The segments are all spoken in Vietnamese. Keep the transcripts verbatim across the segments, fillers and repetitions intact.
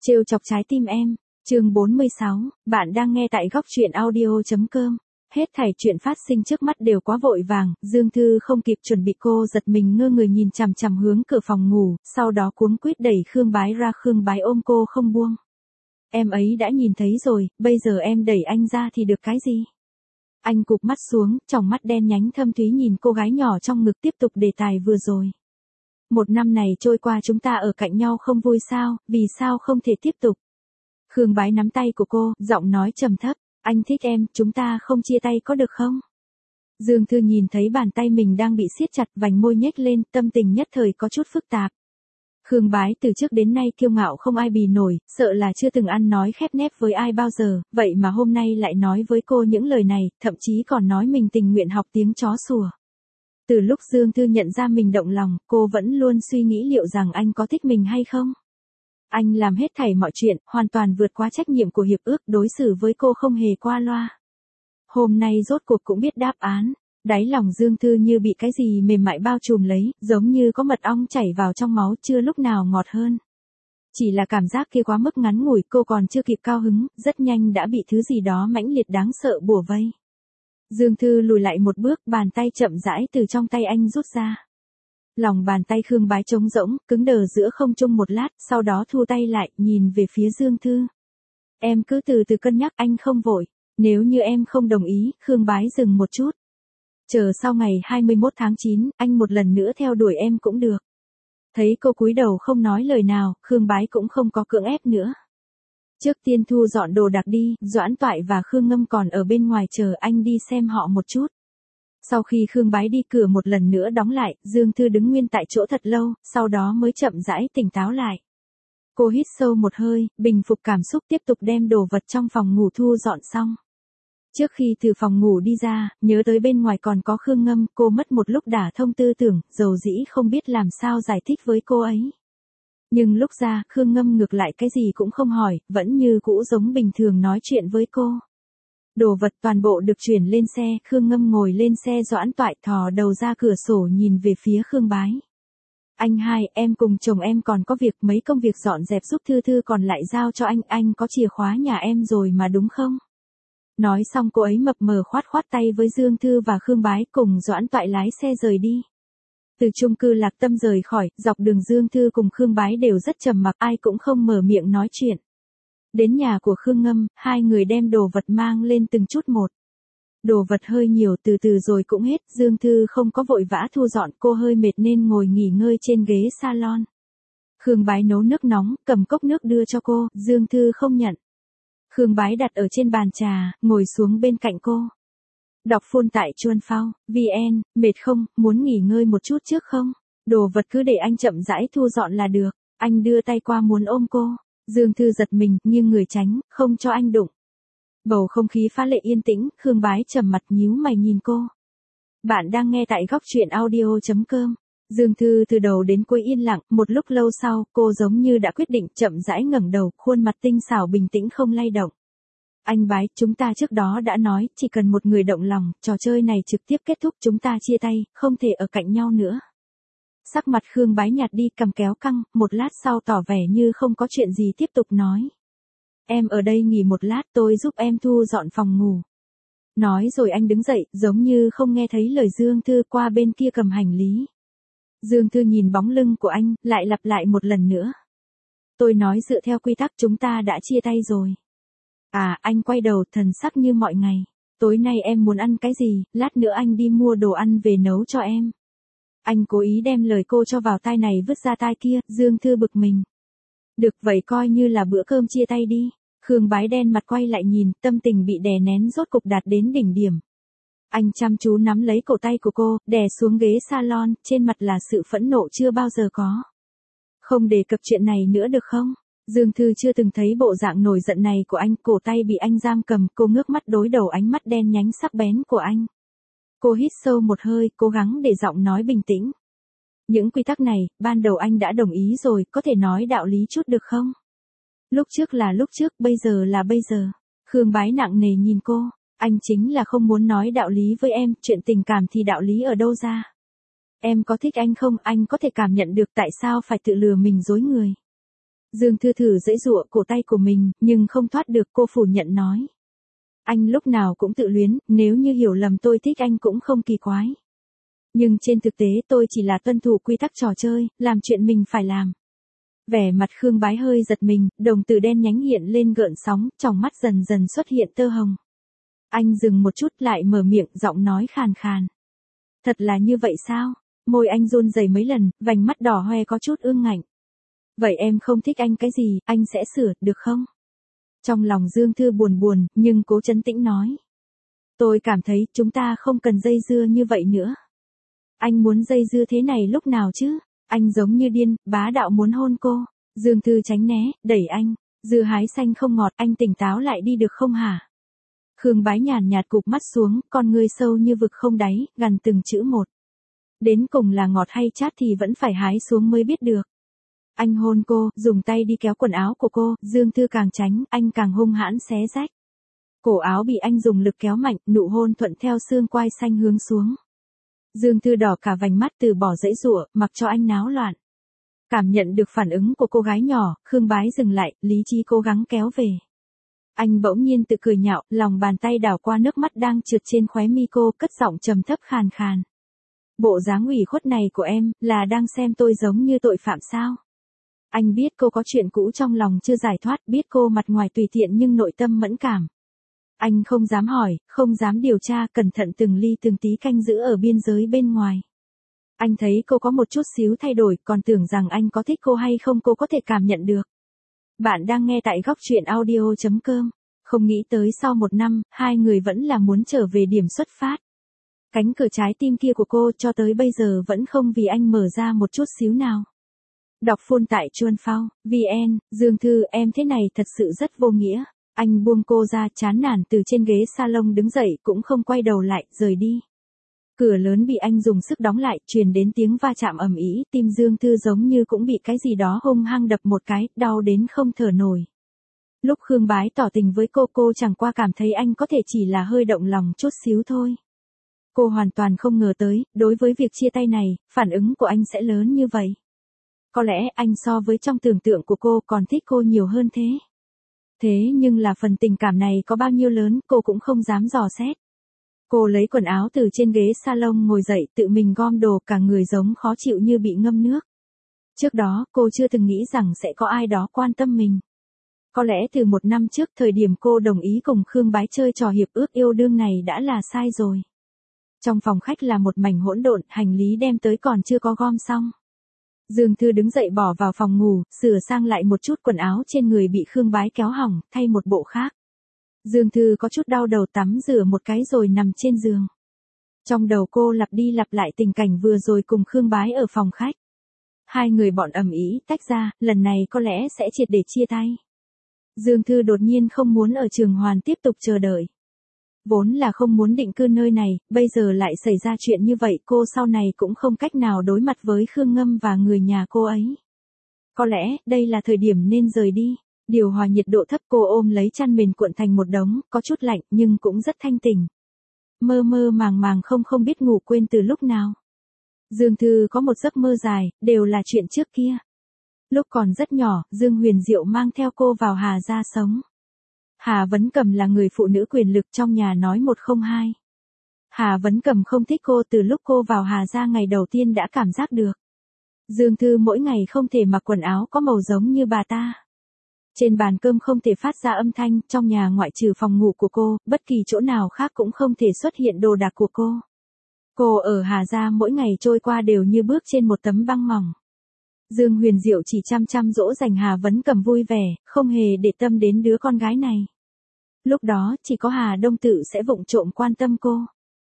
Trêu chọc trái tim em, chương bốn mươi sáu, bạn đang nghe tại góc truyện audio.com. Hết thảy chuyện phát sinh trước mắt đều quá vội vàng, Dương Thư không kịp chuẩn bị cô giật mình ngơ người nhìn chằm chằm hướng cửa phòng ngủ, sau đó cuống quýt đẩy Khương Bái ra. Khương Bái ôm cô không buông. Em ấy đã nhìn thấy rồi, bây giờ em đẩy anh ra thì được cái gì? Anh cụp mắt xuống, tròng mắt đen nhánh thâm thúy nhìn cô gái nhỏ trong ngực tiếp tục đề tài vừa rồi. Một năm này trôi qua chúng ta ở cạnh nhau không vui sao, vì sao không thể tiếp tục? Khương Bái nắm tay của cô, giọng nói trầm thấp, anh thích em, chúng ta không chia tay có được không? Dương Thư nhìn thấy bàn tay mình đang bị siết chặt, vành môi nhếch lên, tâm tình nhất thời có chút phức tạp. Khương Bái từ trước đến nay kiêu ngạo không ai bì nổi, sợ là chưa từng ăn nói khép nép với ai bao giờ, vậy mà hôm nay lại nói với cô những lời này, thậm chí còn nói mình tình nguyện học tiếng chó sủa. Từ lúc Dương Thư nhận ra mình động lòng, cô vẫn luôn suy nghĩ liệu rằng anh có thích mình hay không. Anh làm hết thảy mọi chuyện, hoàn toàn vượt qua trách nhiệm của hiệp ước, đối xử với cô không hề qua loa. Hôm nay rốt cuộc cũng biết đáp án, đáy lòng Dương Thư như bị cái gì mềm mại bao trùm lấy, giống như có mật ong chảy vào trong máu, chưa lúc nào ngọt hơn. Chỉ là cảm giác kia quá mức ngắn ngủi, cô còn chưa kịp cao hứng, rất nhanh đã bị thứ gì đó mãnh liệt đáng sợ bủa vây. Dương Thư lùi lại một bước, bàn tay chậm rãi từ trong tay anh rút ra. Lòng bàn tay Khương Bái trống rỗng, cứng đờ giữa không trung một lát, sau đó thu tay lại, nhìn về phía Dương Thư. Em cứ từ từ cân nhắc, anh không vội. Nếu như em không đồng ý, Khương Bái dừng một chút. Chờ sau ngày hai mươi mốt tháng chín, anh một lần nữa theo đuổi em cũng được. Thấy cô cúi đầu không nói lời nào, Khương Bái cũng không có cưỡng ép nữa. Trước tiên thu dọn đồ đạc đi, Doãn Toại và Khương Ngâm còn ở bên ngoài chờ anh đi xem họ một chút. Sau khi Khương Bái đi, cửa một lần nữa đóng lại, Dương Thư đứng nguyên tại chỗ thật lâu, sau đó mới chậm rãi tỉnh táo lại. Cô hít sâu một hơi, bình phục cảm xúc, tiếp tục đem đồ vật trong phòng ngủ thu dọn xong. Trước khi từ phòng ngủ đi ra, nhớ tới bên ngoài còn có Khương Ngâm, cô mất một lúc đả thông tư tưởng, dầu dĩ không biết làm sao giải thích với cô ấy. Nhưng lúc ra, Khương Ngâm ngược lại cái gì cũng không hỏi, vẫn như cũ giống bình thường nói chuyện với cô. Đồ vật toàn bộ được chuyển lên xe, Khương Ngâm ngồi lên xe, Doãn Toại thò đầu ra cửa sổ nhìn về phía Khương Bái. Anh hai, em cùng chồng em còn có việc, mấy công việc dọn dẹp giúp Thư Thư còn lại giao cho anh, anh có chìa khóa nhà em rồi mà đúng không? Nói xong cô ấy mập mờ khoát khoát tay với Dương Thư và Khương Bái, cùng Doãn Toại lái xe rời đi. Từ chung cư Lạc Tâm rời khỏi, dọc đường Dương Thư cùng Khương Bái đều rất trầm mặc, ai cũng không mở miệng nói chuyện. Đến nhà của Khương Ngâm, hai người đem đồ vật mang lên từng chút một. Đồ vật hơi nhiều, từ từ rồi cũng hết, Dương Thư không có vội vã thu dọn, cô hơi mệt nên ngồi nghỉ ngơi trên ghế salon. Khương Bái nấu nước nóng, cầm cốc nước đưa cho cô, Dương Thư không nhận. Khương Bái đặt ở trên bàn trà, ngồi xuống bên cạnh cô. Đọc phun tại Chuan Phao, vê en, mệt không, muốn nghỉ ngơi một chút trước không? Đồ vật cứ để anh chậm rãi thu dọn là được. Anh đưa tay qua muốn ôm cô. Dương Thư giật mình, nghiêng người tránh, không cho anh đụng. Bầu không khí phá lệ yên tĩnh, Khương Bái trầm mặt nhíu mày nhìn cô. Bạn đang nghe tại góc truyện audio.com. Dương Thư từ đầu đến cuối yên lặng, một lúc lâu sau, cô giống như đã quyết định, chậm rãi ngẩng đầu, khuôn mặt tinh xảo bình tĩnh không lay động. Anh Bái, chúng ta trước đó đã nói, chỉ cần một người động lòng, trò chơi này trực tiếp kết thúc, chúng ta chia tay, không thể ở cạnh nhau nữa. Sắc mặt Khương Bái nhạt đi, cằm kéo căng, một lát sau tỏ vẻ như không có chuyện gì tiếp tục nói. Em ở đây nghỉ một lát, tôi giúp em thu dọn phòng ngủ. Nói rồi anh đứng dậy, giống như không nghe thấy lời Dương Thư, qua bên kia cầm hành lý. Dương Thư nhìn bóng lưng của anh, lại lặp lại một lần nữa. Tôi nói dựa theo quy tắc chúng ta đã chia tay rồi. À, anh quay đầu, thần sắc như mọi ngày. Tối nay em muốn ăn cái gì, lát nữa anh đi mua đồ ăn về nấu cho em. Anh cố ý đem lời cô cho vào tai này vứt ra tai kia, Dương Thư bực mình. Được vậy coi như là bữa cơm chia tay đi. Khương Bái đen mặt quay lại nhìn, tâm tình bị đè nén rốt cục đạt đến đỉnh điểm. Anh chăm chú nắm lấy cổ tay của cô, đè xuống ghế salon, trên mặt là sự phẫn nộ chưa bao giờ có. Không đề cập chuyện này nữa được không? Dương Thư chưa từng thấy bộ dạng nổi giận này của anh, cổ tay bị anh giam cầm, cô ngước mắt đối đầu ánh mắt đen nhánh sắc bén của anh. Cô hít sâu một hơi, cố gắng để giọng nói bình tĩnh. Những quy tắc này, ban đầu anh đã đồng ý rồi, có thể nói đạo lý chút được không? Lúc trước là lúc trước, bây giờ là bây giờ. Khương Bái nặng nề nhìn cô, anh chính là không muốn nói đạo lý với em, chuyện tình cảm thì đạo lý ở đâu ra? Em có thích anh không, anh có thể cảm nhận được tại sao phải tự lừa mình dối người. Dương Thư thử giãy giụa cổ tay của mình, nhưng không thoát được, cô phủ nhận nói. Anh lúc nào cũng tự luyến, nếu như hiểu lầm tôi thích anh cũng không kỳ quái. Nhưng trên thực tế tôi chỉ là tuân thủ quy tắc trò chơi, làm chuyện mình phải làm. Vẻ mặt Khương Bái hơi giật mình, đồng tử đen nhánh hiện lên gợn sóng, tròng mắt dần dần xuất hiện tơ hồng. Anh dừng một chút lại mở miệng, giọng nói khàn khàn. Thật là như vậy sao? Môi anh run rẩy mấy lần, vành mắt đỏ hoe có chút ương ngạnh. Vậy em không thích anh cái gì, anh sẽ sửa, được không? Trong lòng Dương Thư buồn buồn, nhưng cố trấn tĩnh nói. Tôi cảm thấy chúng ta không cần dây dưa như vậy nữa. Anh muốn dây dưa thế này lúc nào chứ? Anh giống như điên, bá đạo muốn hôn cô. Dương Thư tránh né, đẩy anh. Dưa hái xanh không ngọt, anh tỉnh táo lại đi được không hả? Khương Bái nhàn nhạt cụp mắt xuống, con ngươi sâu như vực không đáy, gằn từng chữ một. Đến cùng là ngọt hay chát thì vẫn phải hái xuống mới biết được. Anh hôn cô, dùng tay đi kéo quần áo của cô, Dương Thư càng tránh, anh càng hung hãn xé rách. Cổ áo bị anh dùng lực kéo mạnh, nụ hôn thuận theo xương quai xanh hướng xuống. Dương Thư đỏ cả vành mắt từ bỏ giãy giụa, mặc cho anh náo loạn. Cảm nhận được phản ứng của cô gái nhỏ, Khương Bái dừng lại, lý trí cố gắng kéo về. Anh bỗng nhiên tự cười nhạo, lòng bàn tay đảo qua nước mắt đang trượt trên khóe mi cô, cất giọng trầm thấp khàn khàn. Bộ dáng ủy khuất này của em, là đang xem tôi giống như tội phạm sao? Anh biết cô có chuyện cũ trong lòng chưa giải thoát, biết cô mặt ngoài tùy tiện nhưng nội tâm mẫn cảm. Anh không dám hỏi, không dám điều tra, cẩn thận từng ly từng tí canh giữ ở biên giới bên ngoài. Anh thấy cô có một chút xíu thay đổi, còn tưởng rằng anh có thích cô hay không cô có thể cảm nhận được. Bạn đang nghe tại góc truyện audio chấm com. Không nghĩ tới sau một năm, hai người vẫn là muốn trở về điểm xuất phát. Cánh cửa trái tim kia của cô cho tới bây giờ vẫn không vì anh mở ra một chút xíu nào. Đọc phone tại Chuan Phao, vê en, Dương Thư, em thế này thật sự rất vô nghĩa. Anh buông cô ra, chán nản từ trên ghế salon đứng dậy, cũng không quay đầu lại, rời đi. Cửa lớn bị anh dùng sức đóng lại, truyền đến tiếng va chạm ầm ĩ, tim Dương Thư giống như cũng bị cái gì đó hung hăng đập một cái, đau đến không thở nổi. Lúc Khương Bái tỏ tình với cô, cô chẳng qua cảm thấy anh có thể chỉ là hơi động lòng chút xíu thôi. Cô hoàn toàn không ngờ tới, đối với việc chia tay này, phản ứng của anh sẽ lớn như vậy. Có lẽ anh so với trong tưởng tượng của cô còn thích cô nhiều hơn thế. Thế nhưng là phần tình cảm này có bao nhiêu lớn, cô cũng không dám dò xét. Cô lấy quần áo từ trên ghế salon ngồi dậy, tự mình gom đồ, cả người giống khó chịu như bị ngâm nước. Trước đó, cô chưa từng nghĩ rằng sẽ có ai đó quan tâm mình. Có lẽ từ một năm trước, thời điểm cô đồng ý cùng Khương Bái chơi trò hiệp ước yêu đương này đã là sai rồi. Trong phòng khách là một mảnh hỗn độn, hành lý đem tới còn chưa có gom xong. Dương Thư đứng dậy bỏ vào phòng ngủ, sửa sang lại một chút quần áo trên người bị Khương Bái kéo hỏng, thay một bộ khác. Dương Thư có chút đau đầu, tắm rửa một cái rồi nằm trên giường. Trong đầu cô lặp đi lặp lại tình cảnh vừa rồi cùng Khương Bái ở phòng khách. Hai người bọn ầm ĩ tách ra, lần này có lẽ sẽ triệt để chia tay. Dương Thư đột nhiên không muốn ở Trường Hoàn tiếp tục chờ đợi. Vốn là không muốn định cư nơi này, bây giờ lại xảy ra chuyện như vậy, cô sau này cũng không cách nào đối mặt với Khương Ngâm và người nhà cô ấy. Có lẽ, đây là thời điểm nên rời đi. Điều hòa nhiệt độ thấp, cô ôm lấy chăn mền cuộn thành một đống, có chút lạnh nhưng cũng rất thanh tỉnh. Mơ mơ màng màng không không biết ngủ quên từ lúc nào. Dương Thư có một giấc mơ dài, đều là chuyện trước kia. Lúc còn rất nhỏ, Dương Huyền Diệu mang theo cô vào Hà gia sống. Hà Vấn Cầm là người phụ nữ quyền lực trong nhà nói một không hai. Hà Vấn Cầm không thích cô, từ lúc cô vào Hà gia ngày đầu tiên đã cảm giác được. Dương Thư mỗi ngày không thể mặc quần áo có màu giống như bà ta. Trên bàn cơm không thể phát ra âm thanh, trong nhà ngoại trừ phòng ngủ của cô, bất kỳ chỗ nào khác cũng không thể xuất hiện đồ đạc của cô. Cô ở Hà gia mỗi ngày trôi qua đều như bước trên một tấm băng mỏng. Dương Huyền Diệu chỉ chăm chăm dỗ dành Hà Vấn Cầm vui vẻ, không hề để tâm đến đứa con gái này. Lúc đó, chỉ có Hà Đông Tự sẽ vụng trộm quan tâm cô.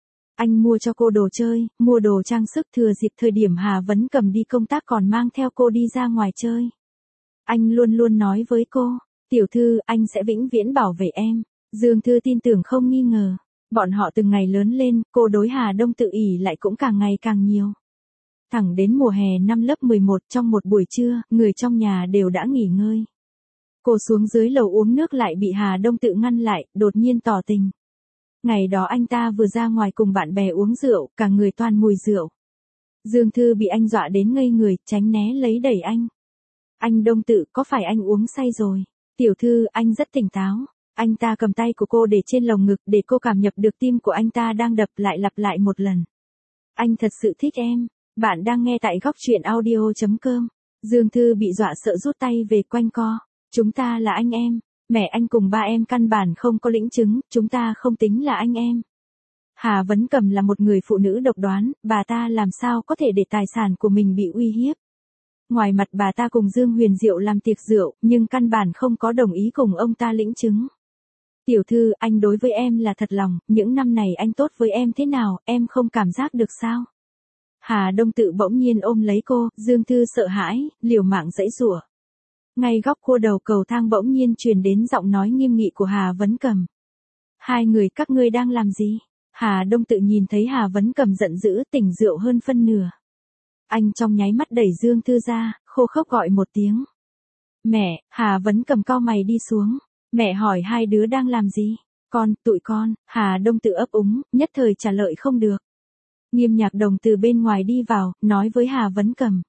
Anh mua cho cô đồ chơi, mua đồ trang sức, thừa dịp thời điểm Hà Vấn Cầm đi công tác còn mang theo cô đi ra ngoài chơi. Anh luôn luôn nói với cô, tiểu thư, anh sẽ vĩnh viễn bảo vệ em. Dương Thư tin tưởng không nghi ngờ. Bọn họ từng ngày lớn lên, cô đối Hà Đông Tự ỷ lại cũng càng ngày càng nhiều. Thẳng đến mùa hè năm lớp mười một, trong một buổi trưa, người trong nhà đều đã nghỉ ngơi. Cô xuống dưới lầu uống nước lại bị Hà Đông Tự ngăn lại, đột nhiên tỏ tình. Ngày đó anh ta vừa ra ngoài cùng bạn bè uống rượu, cả người toàn mùi rượu. Dương Thư bị anh dọa đến ngây người, tránh né lấy đẩy anh. Anh Đông Tự, có phải anh uống say rồi? Tiểu thư, anh rất tỉnh táo. Anh ta cầm tay của cô để trên lồng ngực để cô cảm nhận được tim của anh ta đang đập lại lặp lại một lần. Anh thật sự thích em. Bạn đang nghe tại góc truyện audio.com. Dương Thư bị dọa sợ rút tay về quanh co. Chúng ta là anh em. Mẹ anh cùng ba em căn bản không có lĩnh chứng, chúng ta không tính là anh em. Hà Vấn Cầm là một người phụ nữ độc đoán, bà ta làm sao có thể để tài sản của mình bị uy hiếp. Ngoài mặt bà ta cùng Dương Huyền Diệu làm tiệc rượu, nhưng căn bản không có đồng ý cùng ông ta lĩnh chứng. Tiểu thư, anh đối với em là thật lòng, những năm này anh tốt với em thế nào, em không cảm giác được sao? Hà Đông Tự bỗng nhiên ôm lấy cô, Dương Thư sợ hãi, liều mạng giãy giụa. Ngay góc cua đầu cầu thang bỗng nhiên truyền đến giọng nói nghiêm nghị của Hà Vấn Cầm. Hai người các ngươi đang làm gì? Hà Đông Tự nhìn thấy Hà Vấn Cầm giận dữ, tỉnh rượu hơn phân nửa. Anh trong nháy mắt đẩy Dương Thư ra, khô khốc gọi một tiếng. Mẹ, Hà Vấn Cầm cau mày đi xuống. Mẹ hỏi hai đứa đang làm gì? Con, tụi con, Hà Đông Tự ấp úng, nhất thời trả lời không được. Nghiêm Nhạc Đồng từ bên ngoài đi vào, nói với Hà Vấn Cầm.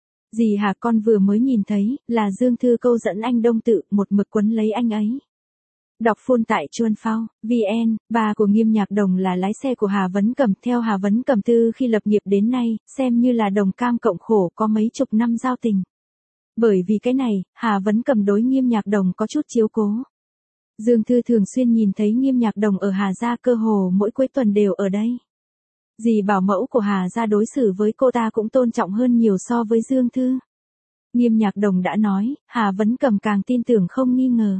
Dì Hà, con vừa mới nhìn thấy, là Dương Thư câu dẫn anh Đông Tự, một mực quấn lấy anh ấy. Đọc phun tại Chuan Phao, vê en, bà của Nghiêm Nhạc Đồng là lái xe của Hà Vấn Cầm. Theo Hà Vấn Cầm từ khi lập nghiệp đến nay, xem như là đồng cam cộng khổ, có mấy chục năm giao tình. Bởi vì cái này, Hà Vấn Cầm đối Nghiêm Nhạc Đồng có chút chiếu cố. Dương Thư thường xuyên nhìn thấy Nghiêm Nhạc Đồng ở Hà gia, cơ hồ mỗi cuối tuần đều ở đây. Dì bảo mẫu của Hà gia đối xử với cô ta cũng tôn trọng hơn nhiều so với Dương Thư. Nghiêm Nhạc Đồng đã nói, Hà Vấn Cầm càng tin tưởng không nghi ngờ.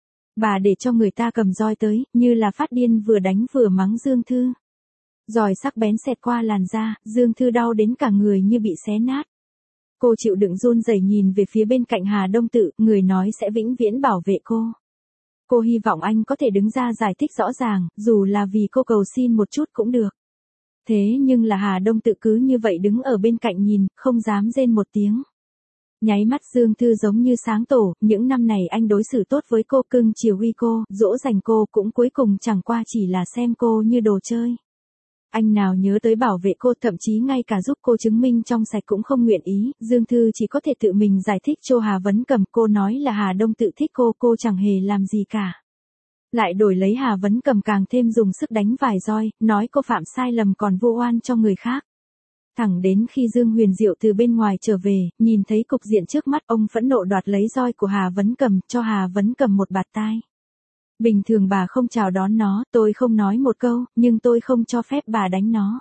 Bà để cho người ta cầm roi tới, như là phát điên vừa đánh vừa mắng Dương Thư. Roi sắc bén xẹt qua làn da, Dương Thư đau đến cả người như bị xé nát. Cô chịu đựng run rẩy nhìn về phía bên cạnh Hà Đông Tự, người nói sẽ vĩnh viễn bảo vệ cô. Cô hy vọng anh có thể đứng ra giải thích rõ ràng, dù là vì cô cầu xin một chút cũng được. Thế nhưng là Hà Đông Tự cứ như vậy đứng ở bên cạnh nhìn, không dám rên một tiếng. Nháy mắt Dương Thư giống như sáng tổ, những năm này anh đối xử tốt với cô, cưng chiều uy cô, dỗ dành cô, cũng cuối cùng chẳng qua chỉ là xem cô như đồ chơi. Anh nào nhớ tới bảo vệ cô, thậm chí ngay cả giúp cô chứng minh trong sạch cũng không nguyện ý. Dương Thư chỉ có thể tự mình giải thích cho Hà Vấn Cầm, cô nói là Hà Đông Tự thích cô, cô chẳng hề làm gì cả. Lại đổi lấy Hà Vấn Cầm càng thêm dùng sức đánh vài roi, nói cô phạm sai lầm còn vu oan cho người khác. Thẳng đến khi Dương Huyền Diệu từ bên ngoài trở về, nhìn thấy cục diện trước mắt, ông phẫn nộ đoạt lấy roi của Hà Vấn Cầm, cho Hà Vấn Cầm một bạt tai. Bình thường bà không chào đón nó, tôi không nói một câu, nhưng tôi không cho phép bà đánh nó.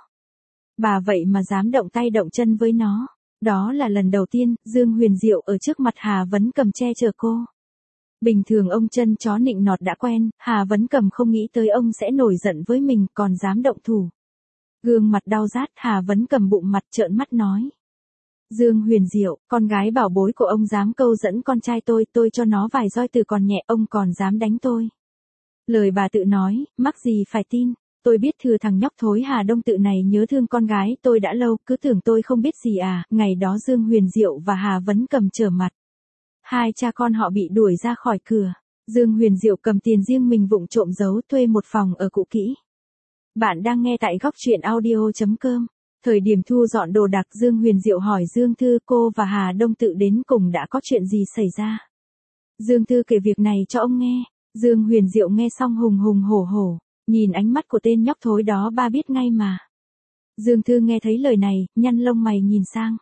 Bà vậy mà dám động tay động chân với nó. Đó là lần đầu tiên, Dương Huyền Diệu ở trước mặt Hà Vấn Cầm che chở cô. Bình thường ông chân chó nịnh nọt đã quen, Hà Vấn Cầm không nghĩ tới ông sẽ nổi giận với mình, còn dám động thủ. Gương mặt đau rát, Hà Vấn Cầm bụng mặt trợn mắt nói. Dương Huyền Diệu, con gái bảo bối của ông dám câu dẫn con trai tôi, tôi cho nó vài roi từ còn nhẹ, ông còn dám đánh tôi. Lời bà tự nói, mắc gì phải tin, tôi biết thừa thằng nhóc thối Hà Đông Tự này nhớ thương con gái tôi đã lâu, cứ tưởng tôi không biết gì à. Ngày đó Dương Huyền Diệu và Hà Vấn Cầm trở mặt. Hai cha con họ bị đuổi ra khỏi cửa. Dương Huyền Diệu cầm tiền riêng mình vụng trộm giấu, thuê một phòng ở Cũ Kỹ. Bạn đang nghe tại góc truyện audio.com. Thời điểm thu dọn đồ đạc, Dương Huyền Diệu hỏi Dương Thư, cô và Hà Đông Tự đến cùng đã có chuyện gì xảy ra. Dương Thư kể việc này cho ông nghe. Dương Huyền Diệu nghe xong hùng hùng hổ hổ, nhìn ánh mắt của tên nhóc thối đó ba biết ngay mà. Dương Thư nghe thấy lời này, nhăn lông mày nhìn sang.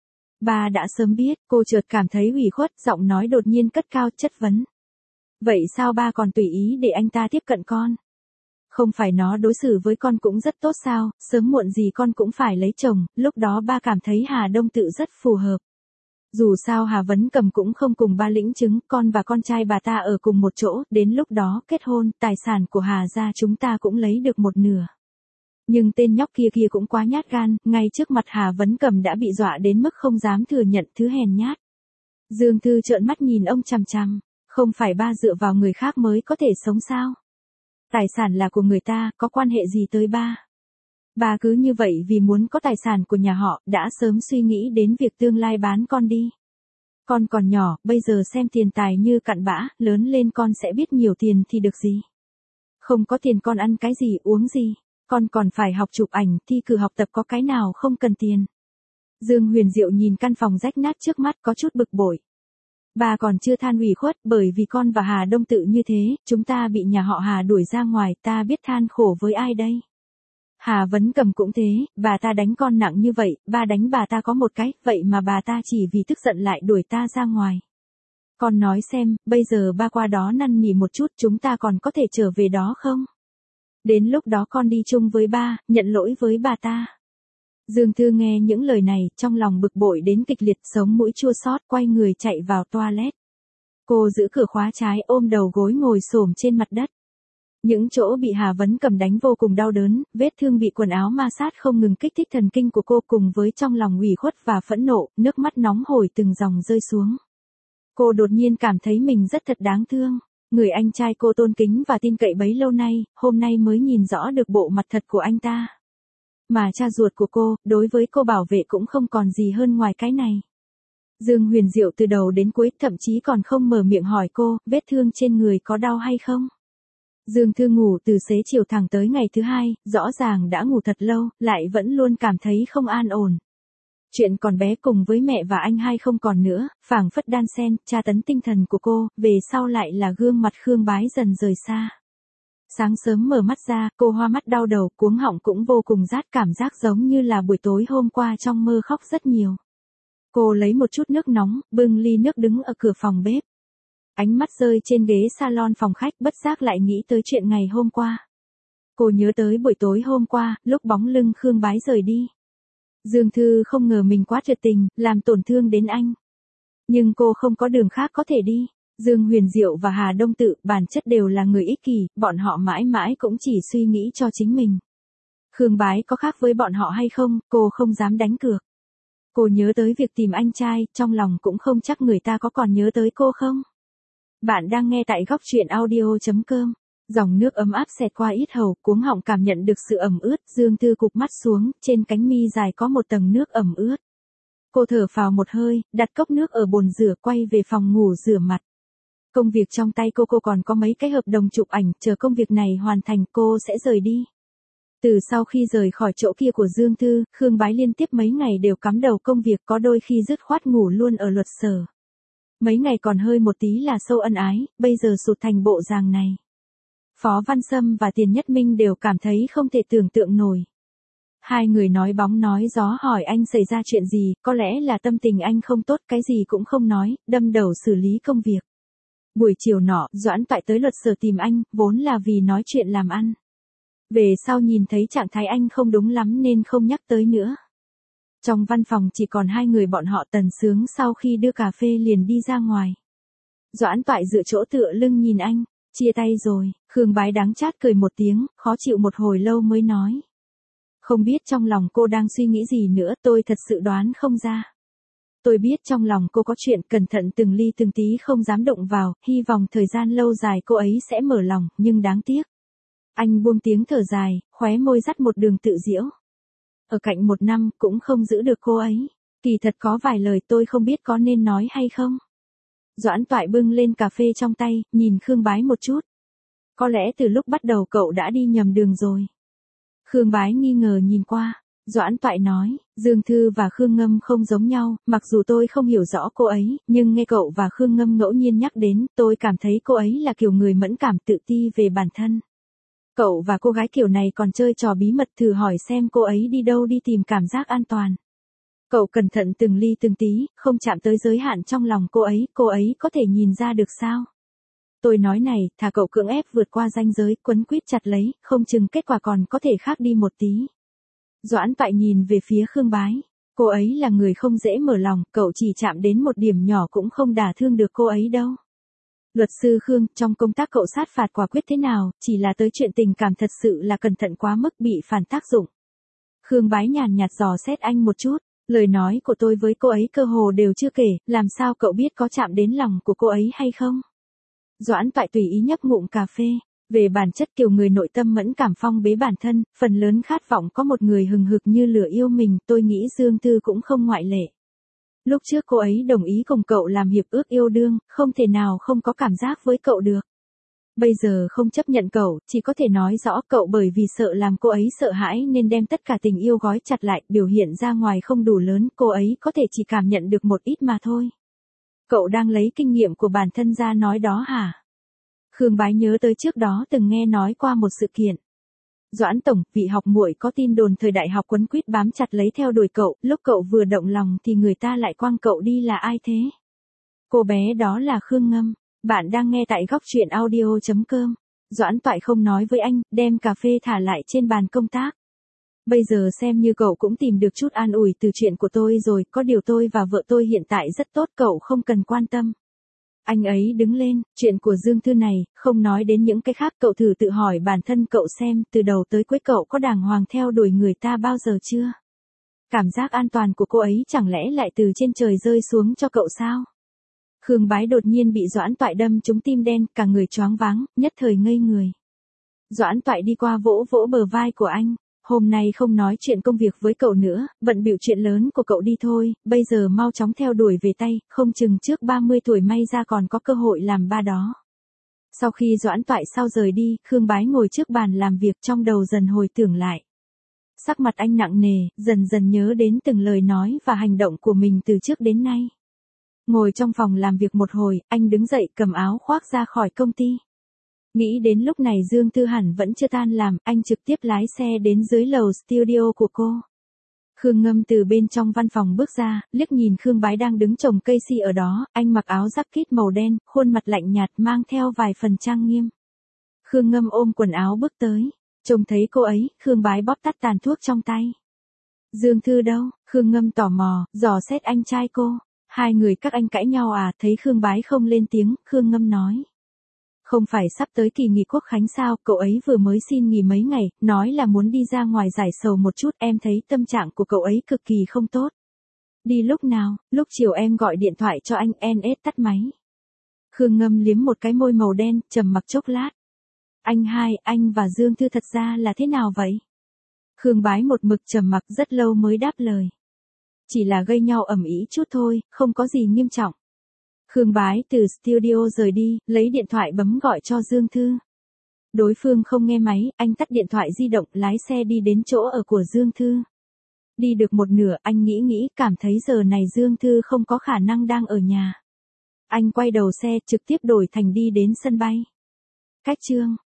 Ba đã sớm biết, cô chợt cảm thấy ủy khuất, giọng nói đột nhiên cất cao, chất vấn. Vậy sao ba còn tùy ý để anh ta tiếp cận con? Không phải nó đối xử với con cũng rất tốt sao, sớm muộn gì con cũng phải lấy chồng, lúc đó ba cảm thấy Hà Đông Tự rất phù hợp. Dù sao Hà Vấn Cầm cũng không cùng ba lĩnh chứng, con và con trai bà ta ở cùng một chỗ, đến lúc đó kết hôn, tài sản của Hà gia chúng ta cũng lấy được một nửa. Nhưng tên nhóc kia kia cũng quá nhát gan, ngay trước mặt Hà Vấn Cầm đã bị dọa đến mức không dám thừa nhận thứ hèn nhát. Dương Thư trợn mắt nhìn ông chằm chằm, không phải ba dựa vào người khác mới có thể sống sao? Tài sản là của người ta, có quan hệ gì tới ba? Ba cứ như vậy vì muốn có tài sản của nhà họ, đã sớm suy nghĩ đến việc tương lai bán con đi. Con còn nhỏ, bây giờ xem tiền tài như cặn bã, lớn lên con sẽ biết nhiều tiền thì được gì. Không có tiền con ăn cái gì, uống gì, con còn phải học chụp ảnh, thi cử học tập có cái nào không cần tiền. Dương Huyền Diệu nhìn căn phòng rách nát trước mắt có chút bực bội. Bà còn chưa than ủy khuất, bởi vì con và Hà Đông Tự như thế, chúng ta bị nhà họ Hà đuổi ra ngoài, ta biết than khổ với ai đây. Hà Vấn Cầm cũng thế, bà ta đánh con nặng như vậy, ba đánh bà ta có một cái, vậy mà bà ta chỉ vì tức giận lại đuổi ta ra ngoài. Con nói xem, bây giờ ba qua đó năn nỉ một chút, chúng ta còn có thể trở về đó không? Đến lúc đó con đi chung với ba, nhận lỗi với bà ta. Dương Thư nghe những lời này, trong lòng bực bội đến kịch liệt, sống mũi chua xót, quay người chạy vào toilet. Cô giữ cửa khóa trái, ôm đầu gối ngồi xổm trên mặt đất. Những chỗ bị Hà Vấn Cầm đánh vô cùng đau đớn, vết thương bị quần áo ma sát không ngừng kích thích thần kinh của cô, cùng với trong lòng ủy khuất và phẫn nộ, nước mắt nóng hổi từng dòng rơi xuống. Cô đột nhiên cảm thấy mình rất thật đáng thương. Người anh trai cô tôn kính và tin cậy bấy lâu nay, hôm nay mới nhìn rõ được bộ mặt thật của anh ta. Mà cha ruột của cô, đối với cô bảo vệ cũng không còn gì hơn ngoài cái này. Dương Huyền Diệu từ đầu đến cuối thậm chí còn không mở miệng hỏi cô, vết thương trên người có đau hay không? Dương Thư ngủ từ xế chiều thẳng tới ngày thứ hai, rõ ràng đã ngủ thật lâu, lại vẫn luôn cảm thấy không an ổn. Chuyện còn bé cùng với mẹ và anh hai không còn nữa, phảng phất đan sen, tra tấn tinh thần của cô, về sau lại là gương mặt Khương Bái dần rời xa. Sáng sớm mở mắt ra, cô hoa mắt đau đầu, cuống họng cũng vô cùng rát, cảm giác giống như là buổi tối hôm qua trong mơ khóc rất nhiều. Cô lấy một chút nước nóng, bưng ly nước đứng ở cửa phòng bếp. Ánh mắt rơi trên ghế salon phòng khách, bất giác lại nghĩ tới chuyện ngày hôm qua. Cô nhớ tới buổi tối hôm qua, lúc bóng lưng Khương Bái rời đi. Dương Thư không ngờ mình quá tuyệt tình, làm tổn thương đến anh. Nhưng cô không có đường khác có thể đi. Dương Huyền Diệu và Hà Đông Tự, bản chất đều là người ích kỷ, bọn họ mãi mãi cũng chỉ suy nghĩ cho chính mình. Khương Bái có khác với bọn họ hay không, cô không dám đánh cược. Cô nhớ tới việc tìm anh trai, trong lòng cũng không chắc người ta có còn nhớ tới cô không. Bạn đang nghe tại góc truyện audio chấm com. Dòng nước ấm áp xẹt qua yết hầu, cuống họng cảm nhận được sự ẩm ướt, Dương Thư cụp mắt xuống, trên cánh mi dài có một tầng nước ẩm ướt. Cô thở phào một hơi, đặt cốc nước ở bồn rửa, quay về phòng ngủ rửa mặt. Công việc trong tay cô cô còn có mấy cái hợp đồng chụp ảnh, chờ công việc này hoàn thành cô sẽ rời đi. Từ sau khi rời khỏi chỗ kia của Dương Thư, Khương Bái liên tiếp mấy ngày đều cắm đầu công việc, có đôi khi dứt khoát ngủ luôn ở luật sở. Mấy ngày còn hơi một tí là sâu ân ái, bây giờ sụt thành bộ dạng này. Phó Văn Sâm và Tiền Nhất Minh đều cảm thấy không thể tưởng tượng nổi. Hai người nói bóng nói gió hỏi anh xảy ra chuyện gì, có lẽ là tâm tình anh không tốt, cái gì cũng không nói, đâm đầu xử lý công việc. Buổi chiều nọ, Doãn Toại tới luật sở tìm anh, vốn là vì nói chuyện làm ăn. Về sau nhìn thấy trạng thái anh không đúng lắm nên không nhắc tới nữa. Trong văn phòng chỉ còn hai người bọn họ. Tần Sướng sau khi đưa cà phê liền đi ra ngoài. Doãn Toại dựa chỗ tựa lưng nhìn anh, chia tay rồi, Khương Bái đắng chát cười một tiếng, khó chịu một hồi lâu mới nói. Không biết trong lòng cô đang suy nghĩ gì nữa, tôi thật sự đoán không ra. Tôi biết trong lòng cô có chuyện, cẩn thận từng ly từng tí không dám động vào, hy vọng thời gian lâu dài cô ấy sẽ mở lòng, nhưng đáng tiếc. Anh buông tiếng thở dài, khóe môi dắt một đường tự giễu. Ở cạnh một năm, cũng không giữ được cô ấy. Kỳ thật có vài lời tôi không biết có nên nói hay không. Doãn Toại bưng lên cà phê trong tay, nhìn Khương Bái một chút. Có lẽ từ lúc bắt đầu cậu đã đi nhầm đường rồi. Khương Bái nghi ngờ nhìn qua. Doãn Toại nói, Dương Thư và Khương Ngâm không giống nhau, mặc dù tôi không hiểu rõ cô ấy, nhưng nghe cậu và Khương Ngâm ngẫu nhiên nhắc đến, tôi cảm thấy cô ấy là kiểu người mẫn cảm tự ti về bản thân. Cậu và cô gái kiểu này còn chơi trò bí mật, thử hỏi xem cô ấy đi đâu đi tìm cảm giác an toàn. Cậu cẩn thận từng ly từng tí, không chạm tới giới hạn trong lòng cô ấy, cô ấy có thể nhìn ra được sao? Tôi nói này, thà cậu cưỡng ép vượt qua ranh giới, quấn quýt chặt lấy, không chừng kết quả còn có thể khác đi một tí. Doãn Toại nhìn về phía Khương Bái. Cô ấy là người không dễ mở lòng, cậu chỉ chạm đến một điểm nhỏ cũng không đả thương được cô ấy đâu. Luật sư Khương, trong công tác cậu sát phạt quả quyết thế nào, chỉ là tới chuyện tình cảm thật sự là cẩn thận quá mức, bị phản tác dụng. Khương Bái nhàn nhạt dò xét anh một chút, lời nói của tôi với cô ấy cơ hồ đều chưa kể, làm sao cậu biết có chạm đến lòng của cô ấy hay không? Doãn Toại tùy ý nhấp ngụm cà phê. Về bản chất kiểu người nội tâm mẫn cảm phong bế bản thân, phần lớn khát vọng có một người hừng hực như lửa yêu mình, tôi nghĩ Dương Thư cũng không ngoại lệ. Lúc trước cô ấy đồng ý cùng cậu làm hiệp ước yêu đương, không thể nào không có cảm giác với cậu được. Bây giờ không chấp nhận cậu, chỉ có thể nói rõ cậu bởi vì sợ làm cô ấy sợ hãi nên đem tất cả tình yêu gói chặt lại, biểu hiện ra ngoài không đủ lớn, cô ấy có thể chỉ cảm nhận được một ít mà thôi. Cậu đang lấy kinh nghiệm của bản thân ra nói đó hả? Khương Bái nhớ tới trước đó từng nghe nói qua một sự kiện. Doãn tổng, vị học muội có tin đồn thời đại học quấn quýt bám chặt lấy theo đuổi cậu, lúc cậu vừa động lòng thì người ta lại quăng cậu đi là ai thế? Cô bé đó là Khương Ngâm. Bạn đang nghe tại góc truyện audio chấm com. Doãn Toại không nói với anh, đem cà phê thả lại trên bàn công tác. Bây giờ xem như cậu cũng tìm được chút an ủi từ chuyện của tôi rồi, có điều tôi và vợ tôi hiện tại rất tốt, cậu không cần quan tâm. Anh ấy đứng lên, chuyện của Dương Thư này, không nói đến những cái khác, cậu thử tự hỏi bản thân cậu xem, từ đầu tới cuối cậu có đàng hoàng theo đuổi người ta bao giờ chưa? Cảm giác an toàn của cô ấy chẳng lẽ lại từ trên trời rơi xuống cho cậu sao? Khương Bái đột nhiên bị Doãn Toại đâm trúng tim đen, cả người choáng váng, nhất thời ngây người. Doãn Toại đi qua vỗ vỗ bờ vai của anh. Hôm nay không nói chuyện công việc với cậu nữa, bận bịu chuyện lớn của cậu đi thôi, bây giờ mau chóng theo đuổi về tay, không chừng trước ba mươi tuổi may ra còn có cơ hội làm ba đó. Sau khi Doãn Toại sau rời đi, Khương Bái ngồi trước bàn làm việc, trong đầu dần hồi tưởng lại. Sắc mặt anh nặng nề, dần dần nhớ đến từng lời nói và hành động của mình từ trước đến nay. Ngồi trong phòng làm việc một hồi, anh đứng dậy cầm áo khoác ra khỏi công ty. Nghĩ đến lúc này Dương Thư hẳn vẫn chưa tan làm, anh trực tiếp lái xe đến dưới lầu studio của cô. Khương Ngâm từ bên trong văn phòng bước ra, liếc nhìn Khương Bái đang đứng trồng cây si ở đó, anh mặc áo jacket màu đen, khuôn mặt lạnh nhạt mang theo vài phần trang nghiêm. Khương Ngâm ôm quần áo bước tới, trông thấy cô ấy, Khương Bái bóp tắt tàn thuốc trong tay. Dương Thư đâu? Khương Ngâm tò mò, dò xét anh trai cô. Hai người các anh cãi nhau à? Thấy Khương Bái không lên tiếng, Khương Ngâm nói. Không phải sắp tới kỳ nghỉ Quốc khánh sao, cậu ấy vừa mới xin nghỉ mấy ngày, nói là muốn đi ra ngoài giải sầu một chút, em thấy tâm trạng của cậu ấy cực kỳ không tốt. Đi lúc nào? Lúc chiều em gọi điện thoại cho anh, en ét tắt máy. Khương Ngâm liếm một cái môi màu đen, trầm mặc chốc lát. Anh hai, anh và Dương Thư thật ra là thế nào vậy? Khương Bái một mực trầm mặc rất lâu mới đáp lời. Chỉ là gây nhau ầm ĩ chút thôi, không có gì nghiêm trọng. Khương Bái từ studio rời đi, lấy điện thoại bấm gọi cho Dương Thư. Đối phương không nghe máy, anh tắt điện thoại di động, lái xe đi đến chỗ ở của Dương Thư. Đi được một nửa, anh nghĩ nghĩ, cảm thấy giờ này Dương Thư không có khả năng đang ở nhà. Anh quay đầu xe, trực tiếp đổi thành đi đến sân bay. Cách chương